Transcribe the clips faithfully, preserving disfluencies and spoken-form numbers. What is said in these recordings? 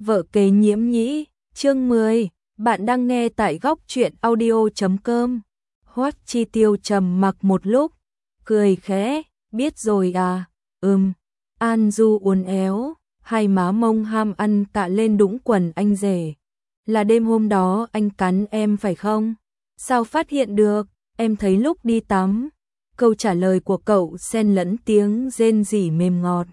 Vợ kế nhiễm nhĩ, chương mười, bạn đang nghe tại góc truyện audio chấm com. Hoắc Chi Tiêu trầm mặc một lúc, cười khẽ, biết rồi à, ừm. An Du uốn éo, hai má mông ham ăn tạ lên đũng quần anh rể. Là đêm hôm đó anh cắn em phải không? Sao phát hiện được, em thấy lúc đi tắm. Câu trả lời của cậu xen lẫn tiếng rên rỉ mềm ngọt.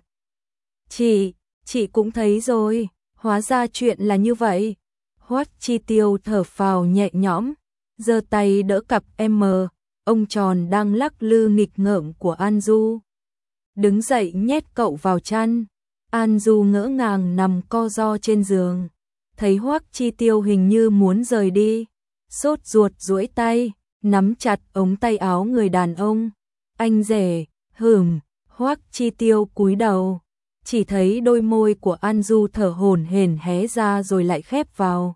Chị, chị cũng thấy rồi, hóa ra chuyện là như vậy. Hoắc Chi Tiêu thở phào nhẹ nhõm, giơ tay đỡ cặp em, ông tròn đang lắc lư nghịch ngợm của An Du. Đứng dậy nhét cậu vào chăn. An Du ngỡ ngàng nằm co ro trên giường, thấy Hoắc Chi Tiêu hình như muốn rời đi, sốt ruột duỗi tay, nắm chặt ống tay áo người đàn ông. Anh rể, hửm. Hoắc Chi Tiêu cúi đầu, chỉ thấy đôi môi của An Du thở hổn hển hé ra rồi lại khép vào.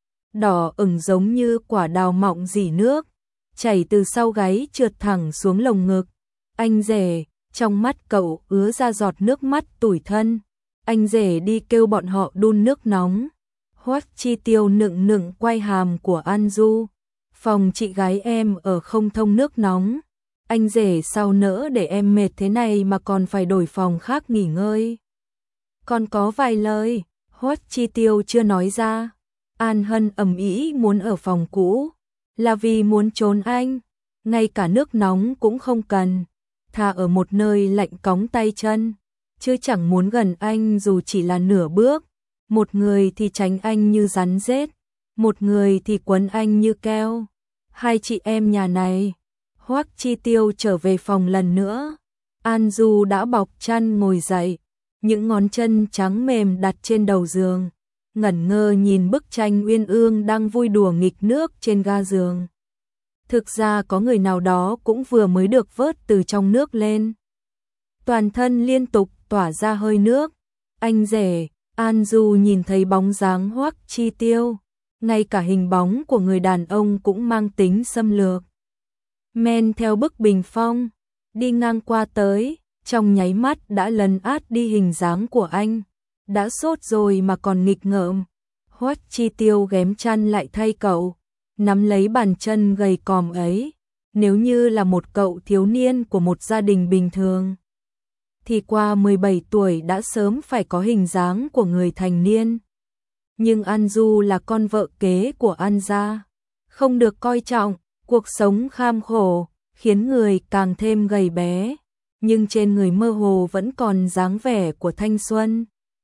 Đỏ ửng giống như quả đào mọng rỉ nước, chảy từ sau gáy trượt thẳng xuống lồng ngực. Anh rể, trong mắt cậu ứa ra giọt nước mắt tủi thân. Anh rể đi kêu bọn họ đun nước nóng. Hoắc Chi Tiêu nựng nựng quay hàm của An Du. Phòng chị gái em ở không thông nước nóng. Anh rể sao nỡ để em mệt thế này mà còn phải đổi phòng khác nghỉ ngơi. Còn có vài lời, Hoắc Chi Tiêu chưa nói ra. An Hân ầm ĩ muốn ở phòng cũ, là vì muốn trốn anh, ngay cả nước nóng cũng không cần, thà ở một nơi lạnh cóng tay chân, chứ chẳng muốn gần anh dù chỉ là nửa bước. Một người thì tránh anh như rắn rết, một người thì quấn anh như keo. Hai chị em nhà này. Hoắc Chi Tiêu trở về phòng lần nữa. An Du đã bọc chăn ngồi dậy, những ngón chân trắng mềm đặt trên đầu giường, ngẩn ngơ nhìn bức tranh uyên ương đang vui đùa nghịch nước trên ga giường. Thực ra có người nào đó cũng vừa mới được vớt từ trong nước lên. Toàn thân liên tục tỏa ra hơi nước. Anh rể, An Du nhìn thấy bóng dáng Hoắc Chi Tiêu, ngay cả hình bóng của người đàn ông cũng mang tính xâm lược. Men theo bức bình phong, đi ngang qua tới, trong nháy mắt đã lấn át đi hình dáng của anh. Đã sốt rồi mà còn nghịch ngợm. Hoắc Chi Tiêu ghém chăn lại thay cậu, nắm lấy bàn chân gầy còm ấy. Nếu như là một cậu thiếu niên của một gia đình bình thường, thì qua mười bảy tuổi đã sớm phải có hình dáng của người thành niên. Nhưng An Du là con vợ kế của An gia, không được coi trọng, cuộc sống kham khổ, khiến người càng thêm gầy bé, nhưng trên người mơ hồ vẫn còn dáng vẻ của thanh xuân.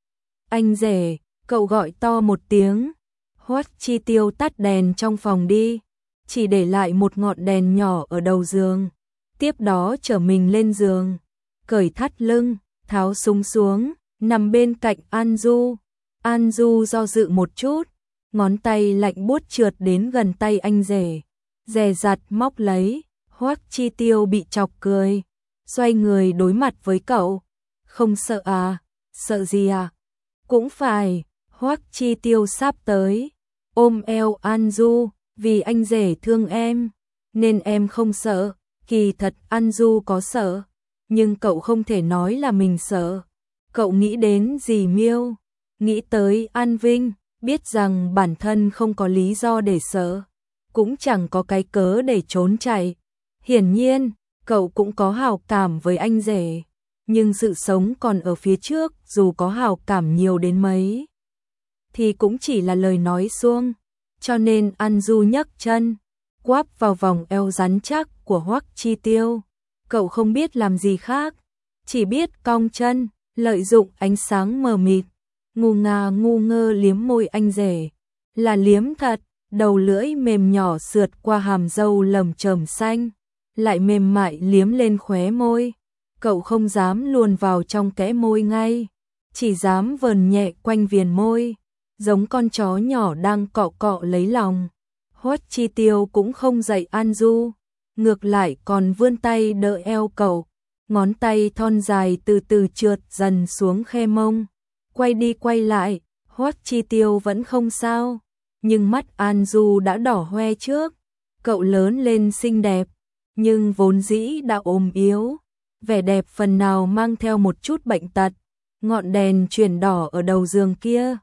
Anh rể, cậu gọi to một tiếng. Hoắc Chi Tiêu tắt đèn trong phòng đi, chỉ để lại một ngọn đèn nhỏ ở đầu giường. Tiếp đó trở mình lên giường, cởi thắt lưng, tháo súng xuống, nằm bên cạnh An Du. An Du do dự một chút, ngón tay lạnh buốt trượt đến gần tay anh rể, dè dặt móc lấy. Hoắc Chi Tiêu bị chọc cười, xoay người đối mặt với cậu. Không sợ à? Sợ gì à? Cũng phải. Hoắc Chi Tiêu sắp tới, ôm eo An Du, vì anh rể thương em, nên em không sợ. Kỳ thật An Du có sợ, nhưng cậu không thể nói là mình sợ. Cậu nghĩ đến dì Miêu, nghĩ tới An Vinh, biết rằng bản thân không có lý do để sợ, cũng chẳng có cái cớ để trốn chạy. Hiển nhiên, cậu cũng có hảo cảm với anh rể, nhưng sự sống còn ở phía trước, dù có hảo cảm nhiều đến mấy thì cũng chỉ là lời nói suông. Cho nên An Du nhấc chân, quáp vào vòng eo rắn chắc của Hoắc Chi Tiêu. Cậu không biết làm gì khác, chỉ biết cong chân, lợi dụng ánh sáng mờ mịt, ngu ngà ngu ngơ liếm môi anh rể. Là liếm thật, đầu lưỡi mềm nhỏ sượt qua hàm râu lởm chởm xanh, lại mềm mại liếm lên khóe môi. Cậu không dám luồn vào trong kẽ môi ngay, chỉ dám vờn nhẹ quanh viền môi, giống con chó nhỏ đang cọ cọ lấy lòng. Hoắc Chi Tiêu cũng không dạy An Du, ngược lại còn vươn tay đỡ eo cậu, ngón tay thon dài từ từ trượt dần xuống khe mông, quay đi quay lại. Hoắc Chi Tiêu vẫn không sao, nhưng mắt An Du đã đỏ hoe trước. Cậu lớn lên xinh đẹp, nhưng vốn dĩ đã ốm yếu, vẻ đẹp phần nào mang theo một chút bệnh tật. Ngọn đèn chuyển đỏ ở đầu giường kia,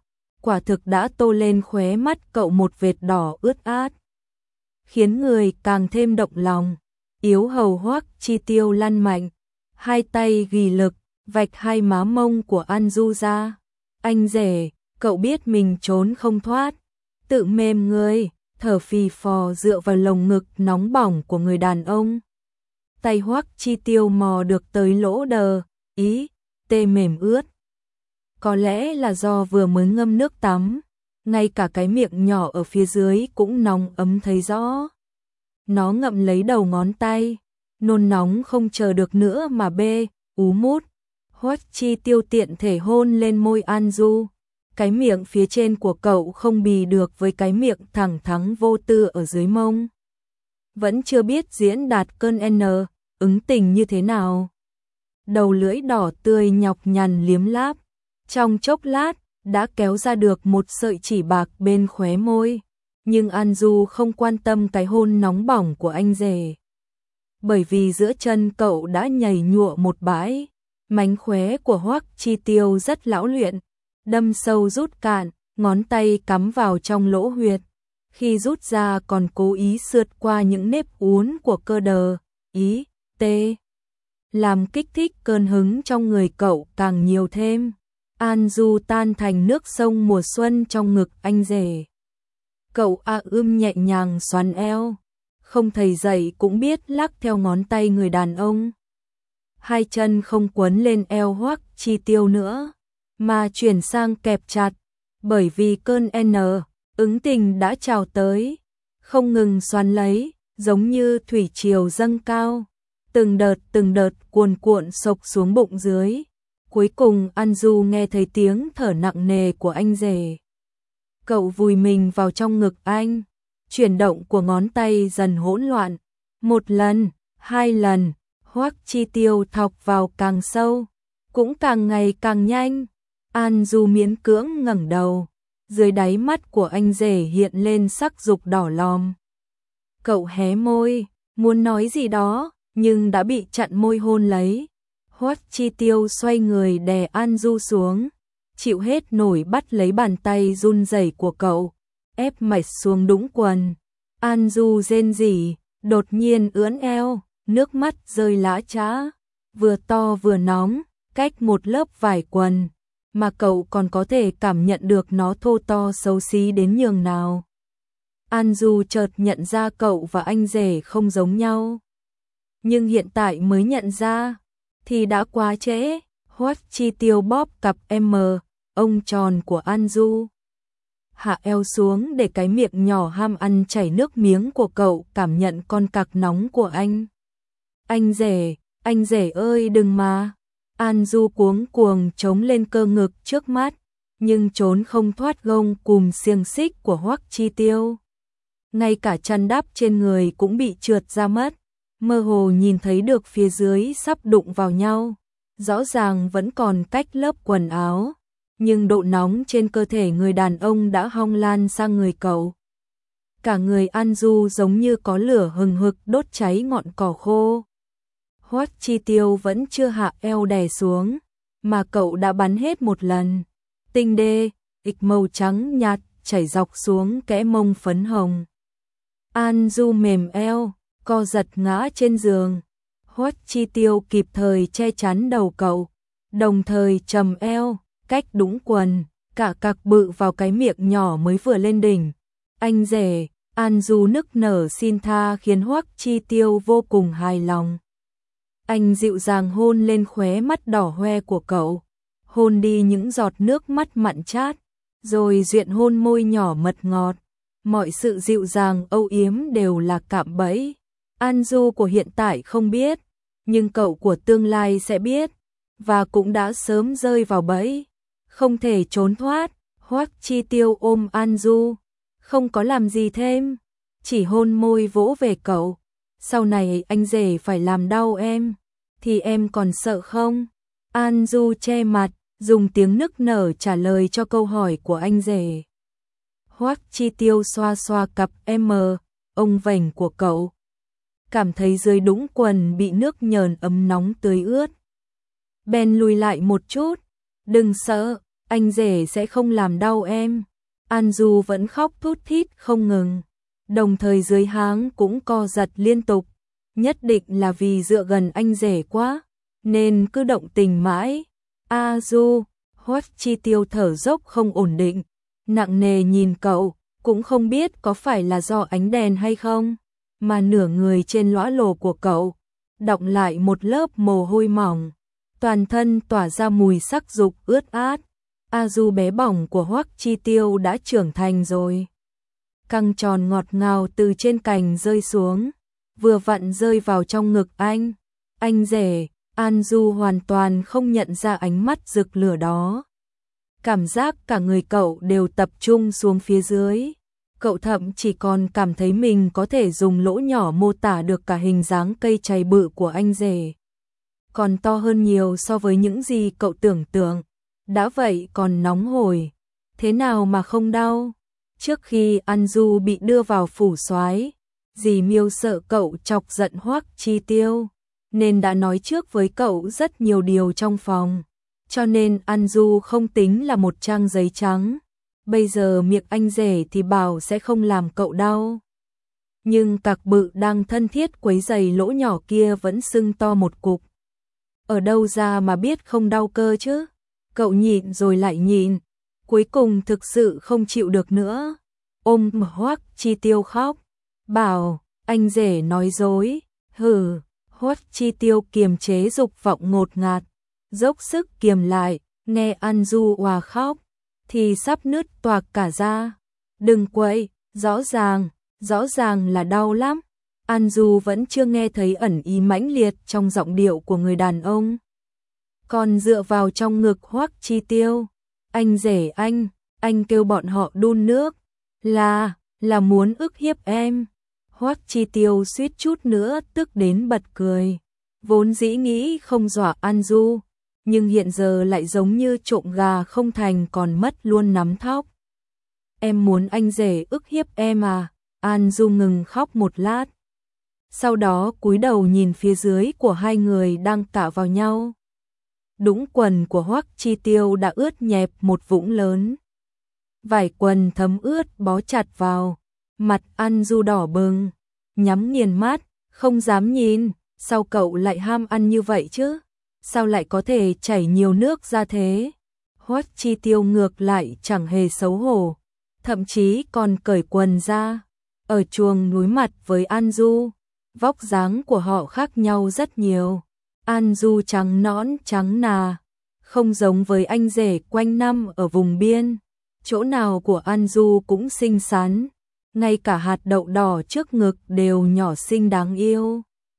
quả thực đã tô lên khóe mắt cậu một vệt đỏ ướt át, khiến người càng thêm động lòng. Yếu hầu Hoắc Chi Tiêu lăn mạnh, hai tay ghi lực, vạch hai má mông của An Du ra. Anh rể, cậu biết mình trốn không thoát, tự mềm người, thở phì phò dựa vào lồng ngực nóng bỏng của người đàn ông. Tay Hoắc Chi Tiêu mò được tới lỗ đờ, ý, tê mềm ướt. Có lẽ là do vừa mới ngâm nước tắm, ngay cả cái miệng nhỏ ở phía dưới cũng nóng ấm thấy rõ. Nó ngậm lấy đầu ngón tay, nôn nóng không chờ được nữa mà bê, ú mút. Hoắc Chi Tiêu tiện thể hôn lên môi An Du. Cái miệng phía trên của cậu không bì được với cái miệng thẳng thắn vô tư ở dưới mông. Vẫn chưa biết diễn đạt cơn N, ứng tình như thế nào. Đầu lưỡi đỏ tươi nhọc nhằn liếm láp, trong chốc lát đã kéo ra được một sợi chỉ bạc bên khóe môi. Nhưng An Du không quan tâm cái hôn nóng bỏng của anh rể, bởi vì giữa chân cậu đã nhảy nhụa một bãi. Mánh khóe của Hoắc Chi Tiêu rất lão luyện, đâm sâu rút cạn, ngón tay cắm vào trong lỗ huyệt. Khi rút ra còn cố ý sượt qua những nếp uốn của cơ đờ, ý, tê, làm kích thích cơn hứng trong người cậu càng nhiều thêm. An Du tan thành nước sông mùa xuân trong ngực anh rể. Cậu a ưm nhẹ nhàng xoắn eo, không thầy dạy cũng biết lắc theo ngón tay người đàn ông. Hai chân không quấn lên eo Hoắc Chi Tiêu nữa, mà chuyển sang kẹp chặt, bởi vì cơn N, ứng tình đã trào tới, không ngừng xoắn lấy, giống như thủy triều dâng cao, từng đợt từng đợt cuồn cuộn sộc xuống bụng dưới. Cuối cùng An Du nghe thấy tiếng thở nặng nề của anh rể. Cậu vùi mình vào trong ngực anh, chuyển động của ngón tay dần hỗn loạn. Một lần, hai lần, Hoắc Chi Tiêu thọc vào càng sâu, cũng càng ngày càng nhanh. An Du miễn cưỡng ngẩng đầu, dưới đáy mắt của anh rể hiện lên sắc dục đỏ lòm. Cậu hé môi, muốn nói gì đó, nhưng đã bị chặn môi hôn lấy. Hoắc Chi Tiêu xoay người đè An Du xuống, chịu hết nổi bắt lấy bàn tay run rẩy của cậu, ép mạch xuống đũng quần. An Du rên rỉ, đột nhiên ưỡn eo, nước mắt rơi lã chã, vừa to vừa nóng, cách một lớp vải quần, mà cậu còn có thể cảm nhận được nó thô to xấu xí đến nhường nào. An Du chợt nhận ra cậu và anh rể không giống nhau, nhưng hiện tại mới nhận ra thì đã quá trễ. Hoắc Chi Tiêu bóp cặp M, ông tròn của An Du, hạ eo xuống để cái miệng nhỏ ham ăn chảy nước miếng của cậu cảm nhận con cặc nóng của anh. Anh rể, anh rể ơi đừng mà. An Du cuống cuồng chống lên cơ ngực trước mắt, nhưng trốn không thoát gông cùm xiềng xích của Hoắc Chi Tiêu. Ngay cả chăn đắp trên người cũng bị trượt ra mất, mơ hồ nhìn thấy được phía dưới sắp đụng vào nhau. Rõ ràng vẫn còn cách lớp quần áo, nhưng độ nóng trên cơ thể người đàn ông đã hong lan sang người cậu. Cả người An Du giống như có lửa hừng hực đốt cháy ngọn cỏ khô. Hoắc Chi Tiêu vẫn chưa hạ eo đè xuống, mà cậu đã bắn hết một lần. Tinh đê, ịch màu trắng nhạt chảy dọc xuống kẽ mông phấn hồng. An Du mềm eo, co giật ngã trên giường. Hoắc Chi Tiêu kịp thời che chắn đầu cậu, đồng thời trầm eo, cách đũng quần, cả cặc bự vào cái miệng nhỏ mới vừa lên đỉnh. Anh rể, An Du nức nở xin tha khiến Hoắc Chi Tiêu vô cùng hài lòng. Anh dịu dàng hôn lên khóe mắt đỏ hoe của cậu, hôn đi những giọt nước mắt mặn chát, rồi duyện hôn môi nhỏ mật ngọt. Mọi sự dịu dàng âu yếm đều là cạm bẫy. An Du của hiện tại không biết, nhưng cậu của tương lai sẽ biết, và cũng đã sớm rơi vào bẫy, không thể trốn thoát. Hoắc Chi Tiêu ôm An Du, không có làm gì thêm, chỉ hôn môi vỗ về cậu. Sau này anh rể phải làm đau em, thì em còn sợ không? An Du che mặt, dùng tiếng nức nở trả lời cho câu hỏi của anh rể. Hoắc Chi Tiêu xoa xoa cặp M, ông vành của cậu, cảm thấy dưới đũng quần bị nước nhờn ấm nóng tưới ướt. Ben lùi lại một chút, đừng sợ, anh rể sẽ không làm đau em. An Du vẫn khóc thút thít không ngừng, đồng thời dưới háng cũng co giật liên tục, nhất định là vì dựa gần anh rể quá, nên cứ động tình mãi. A Du, Hoắc Chi Tiêu thở dốc không ổn định, nặng nề nhìn cậu, cũng không biết có phải là do ánh đèn hay không, mà nửa người trên lõa lồ của cậu đọng lại một lớp mồ hôi mỏng, toàn thân tỏa ra mùi sắc dục ướt át. A Du bé bỏng của Hoắc Chi Tiêu đã trưởng thành rồi. Căng tròn ngọt ngào từ trên cành rơi xuống, vừa vặn rơi vào trong ngực anh. Anh rể, An Du hoàn toàn không nhận ra ánh mắt rực lửa đó. Cảm giác cả người cậu đều tập trung xuống phía dưới. Cậu thậm chỉ còn cảm thấy mình có thể dùng lỗ nhỏ mô tả được cả hình dáng cây chày bự của anh rể. Còn to hơn nhiều so với những gì cậu tưởng tượng. Đã vậy còn nóng hổi, thế nào mà không đau? Trước khi An Du bị đưa vào phủ soái, dì Miêu sợ cậu chọc giận Hoắc Chi Tiêu, nên đã nói trước với cậu rất nhiều điều trong phòng. Cho nên An Du không tính là một trang giấy trắng. Bây giờ miệng anh rể thì bảo sẽ không làm cậu đau. Nhưng cạc bự đang thân thiết quấy giày lỗ nhỏ kia vẫn sưng to một cục. Ở đâu ra mà biết không đau cơ chứ? Cậu nhịn rồi lại nhịn, cuối cùng thực sự không chịu được nữa. Ôm Hoắc Chi Tiêu khóc, bảo, anh rể nói dối, hừ. Hoắc Chi Tiêu kiềm chế dục vọng ngột ngạt, dốc sức kiềm lại, nghe An Du òa khóc, thì sắp nứt toạc cả ra. Đừng quậy, rõ ràng, rõ ràng là đau lắm. An Du vẫn chưa nghe thấy ẩn ý mãnh liệt trong giọng điệu của người đàn ông. Còn dựa vào trong ngực Hoắc Chi Tiêu, anh rể anh, anh kêu bọn họ đun nước, là, là muốn ức hiếp em. Hoắc Chi Tiêu suýt chút nữa tức đến bật cười, vốn dĩ nghĩ không dọa An Du, nhưng hiện giờ lại giống như trộm gà không thành còn mất luôn nắm thóc. Em muốn anh rể ức hiếp em à? An Du ngừng khóc một lát, sau đó cúi đầu nhìn phía dưới của hai người đang cạ vào nhau. Đũng quần của Hoắc Chi Tiêu đã ướt nhẹp một vũng lớn. Vải quần thấm ướt bó chặt vào, mặt An Du đỏ bừng, nhắm nghiền mắt, không dám nhìn, sao cậu lại ham ăn như vậy chứ? Sao lại có thể chảy nhiều nước ra thế? Hoắc Chi Tiêu ngược lại chẳng hề xấu hổ, thậm chí còn cởi quần ra, ở chuồng núi mặt với An Du. Vóc dáng của họ khác nhau rất nhiều. An Du trắng nõn trắng nà, không giống với anh rể quanh năm ở vùng biên. Chỗ nào của An Du cũng xinh xắn, ngay cả hạt đậu đỏ trước ngực đều nhỏ xinh đáng yêu.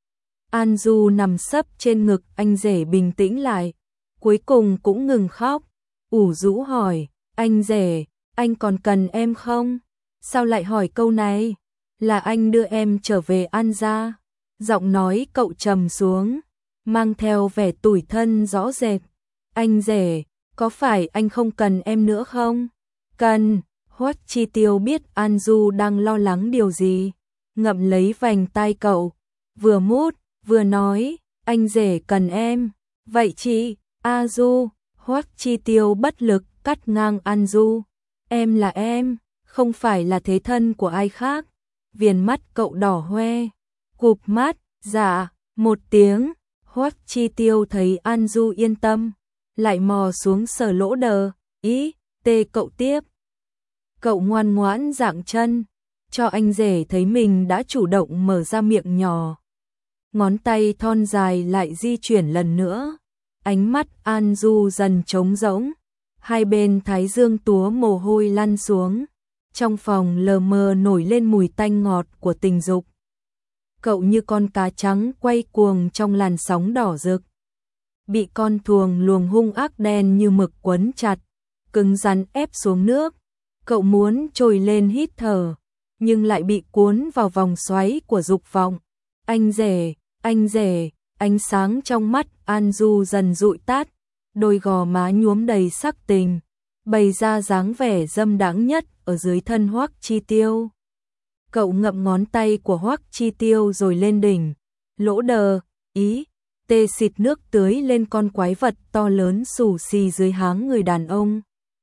An Du nằm sấp trên ngực anh rể bình tĩnh lại, cuối cùng cũng ngừng khóc, ủ rũ hỏi, anh rể, anh còn cần em không? Sao lại hỏi câu này? Là anh đưa em trở về An gia. Giọng nói cậu trầm xuống, mang theo vẻ tủi thân rõ rệt. Anh rể, có phải anh không cần em nữa không? Cần. Hoắc Chi Tiêu biết An Du đang lo lắng điều gì, ngậm lấy vành tai cậu, vừa mút, vừa nói, anh rể cần em. Vậy chị, A Du. Hoắc Chi Tiêu bất lực cắt ngang An Du. Em là em, không phải là thế thân của ai khác. Viền mắt cậu đỏ hoe, cụp mắt, dạ, một tiếng. Hoắc Chi Tiêu thấy An Du yên tâm, lại mò xuống sờ lỗ đờ, ý, tê cậu tiếp. Cậu ngoan ngoãn dạng chân, cho anh rể thấy mình đã chủ động mở ra miệng nhỏ. Ngón tay thon dài lại di chuyển lần nữa, ánh mắt An Du dần trống rỗng, hai bên thái dương túa mồ hôi lăn xuống. Trong phòng lờ mờ nổi lên mùi tanh ngọt của tình dục. Cậu như con cá trắng quay cuồng trong làn sóng đỏ rực. Bị con thuồng luồng hung ác đen như mực quấn chặt, cứng rắn ép xuống nước. Cậu muốn trồi lên hít thở, nhưng lại bị cuốn vào vòng xoáy của dục vọng. Anh rể, anh rể, ánh sáng trong mắt An Du dần dụi tắt, đôi gò má nhuốm đầy sắc tình, bày ra dáng vẻ dâm đãng nhất ở dưới thân Hoắc Chi Tiêu. Cậu ngậm ngón tay của Hoắc Chi Tiêu rồi lên đỉnh, lỗ đờ, ý, tê xịt nước tưới lên con quái vật to lớn xù xì dưới háng người đàn ông.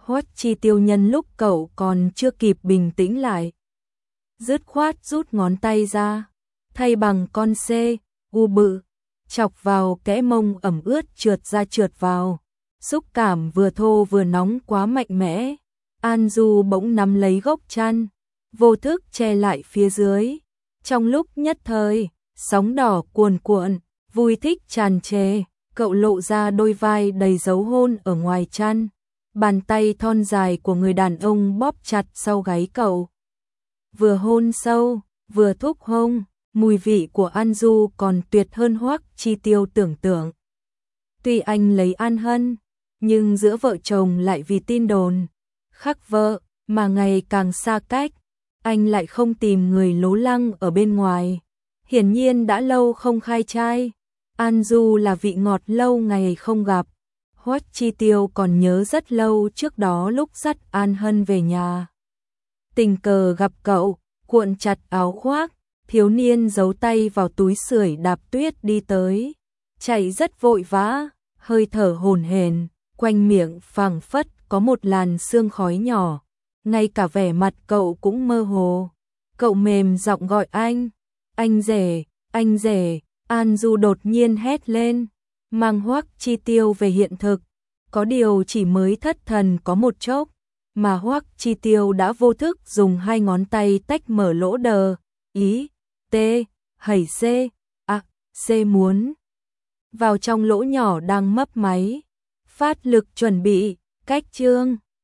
Hoắc Chi Tiêu nhân lúc cậu còn chưa kịp bình tĩnh lại, dứt khoát rút ngón tay ra, thay bằng con C, u bự, chọc vào kẽ mông ẩm ướt trượt ra trượt vào. Xúc cảm vừa thô vừa nóng quá mạnh mẽ. An Du bỗng nắm lấy gốc chăn, vô thức che lại phía dưới. Trong lúc nhất thời, sóng đỏ cuồn cuộn, vui thích tràn trề, cậu lộ ra đôi vai đầy dấu hôn ở ngoài chăn. Bàn tay thon dài của người đàn ông bóp chặt sau gáy cậu. Vừa hôn sâu, vừa thúc hôn, mùi vị của An Du còn tuyệt hơn Hoắc Chi Tiêu tưởng tượng. Tuy anh lấy An Hân, nhưng giữa vợ chồng lại vì tin đồn khắc vợ mà ngày càng xa cách, anh lại không tìm người lố lăng ở bên ngoài. Hiển nhiên đã lâu không khai trai. An Du là vị ngọt lâu ngày không gặp. Hoắc Chi Tiêu còn nhớ rất lâu trước đó lúc dắt An Hân về nhà, tình cờ gặp cậu, cuộn chặt áo khoác, thiếu niên giấu tay vào túi sưởi đạp tuyết đi tới, chạy rất vội vã, hơi thở hổn hển, quanh miệng phảng phất có một làn sương khói nhỏ, ngay cả vẻ mặt cậu cũng mơ hồ. Cậu mềm giọng gọi anh, anh rể, anh rể. An Du đột nhiên hét lên, mang Hoắc Chi Tiêu về hiện thực. Có điều chỉ mới thất thần có một chốc, mà Hoắc Chi Tiêu đã vô thức dùng hai ngón tay tách mở lỗ đờ, ý, T, hẩy C, à, C muốn vào trong lỗ nhỏ đang mấp máy. Phát lực chuẩn bị, cách chương.